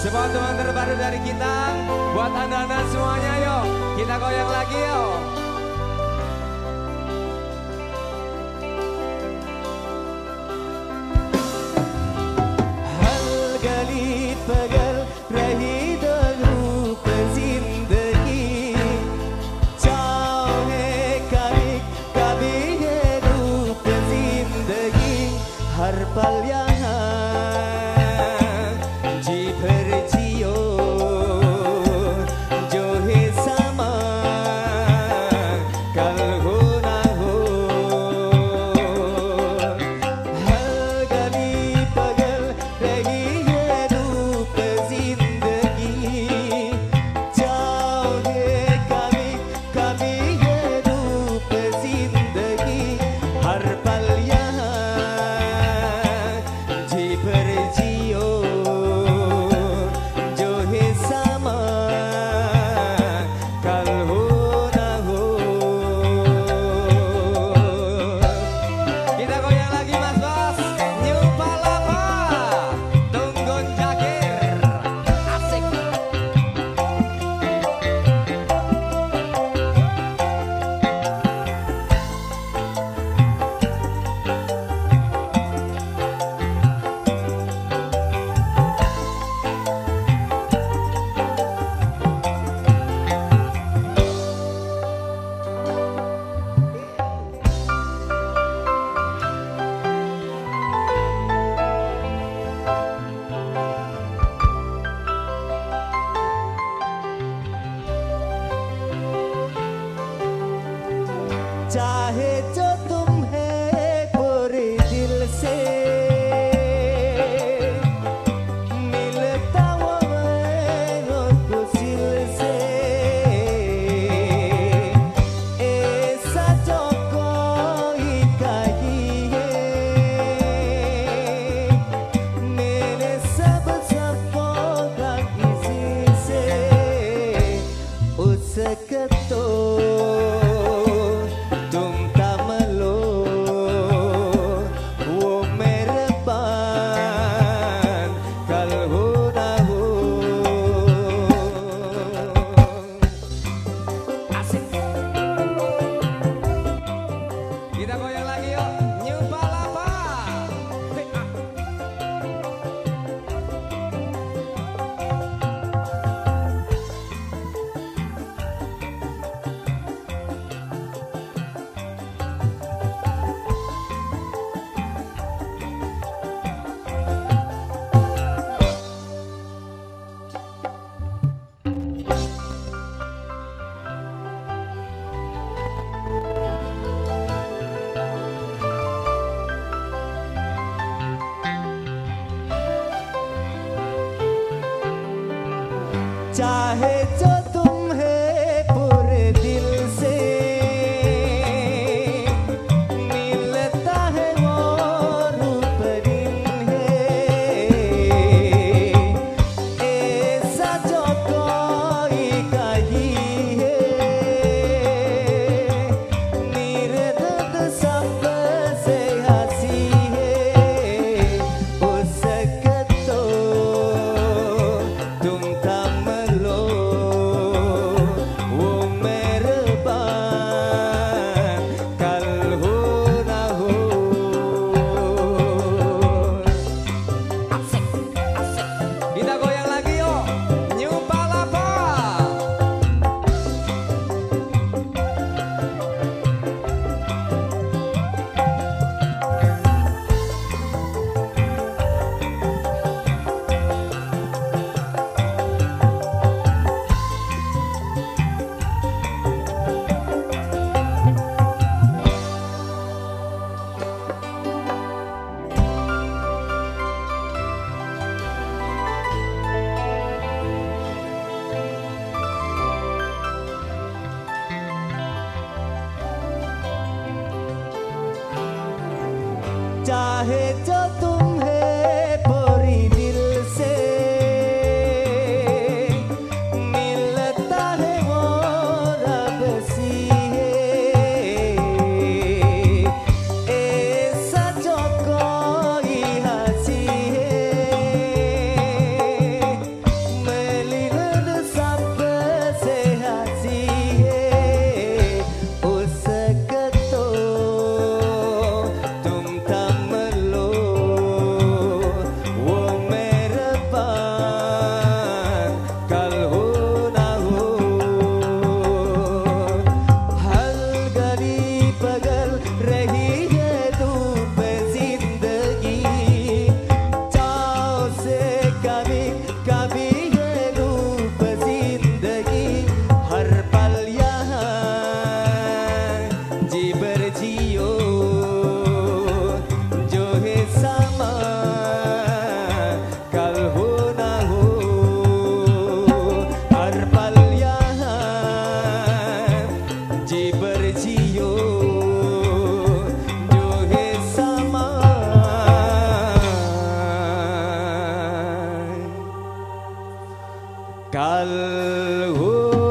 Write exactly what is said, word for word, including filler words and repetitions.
Sebuah teman terbaru dari kita. Buat anda-anda semuanya yuk, kita goyang lagi yuk. हर पल यहाँ जी भर जियो जो है समा कल हो ना हो हर गली बगल रही है रूप जिंदगी चाहे कभी कभी है रूप जिंदगी हर पल यहाँ भर जियो जो है समा कल हो ना हो. Kita goyang lagi Mas Bos, New Palapa, Tunggun Jakir, asik. चाहे जो तुम्हें पूरे दिल से मिलता वो मैं खुशिल से ऐसा जो कोई कहिए मेरे सब सपनों का किसी से उसका तो kita goyang lagi yuk, New Palapa. चाहे जो तुम्हें पूरे दिल से मिलता है वो रूप दिन है ऐसा जो कोई कहिए निर्दद सबसे हंसी है उसका तो तुम थम लो वो मेहरबान कल हो ना हो. Asik, asik. Kita goyang lagi yuk, New Palapa. चाहे जो तुम्हें पूरी दिल से मिलता है वो रब सी है ऐसा जो कोई हंसी है Kalhu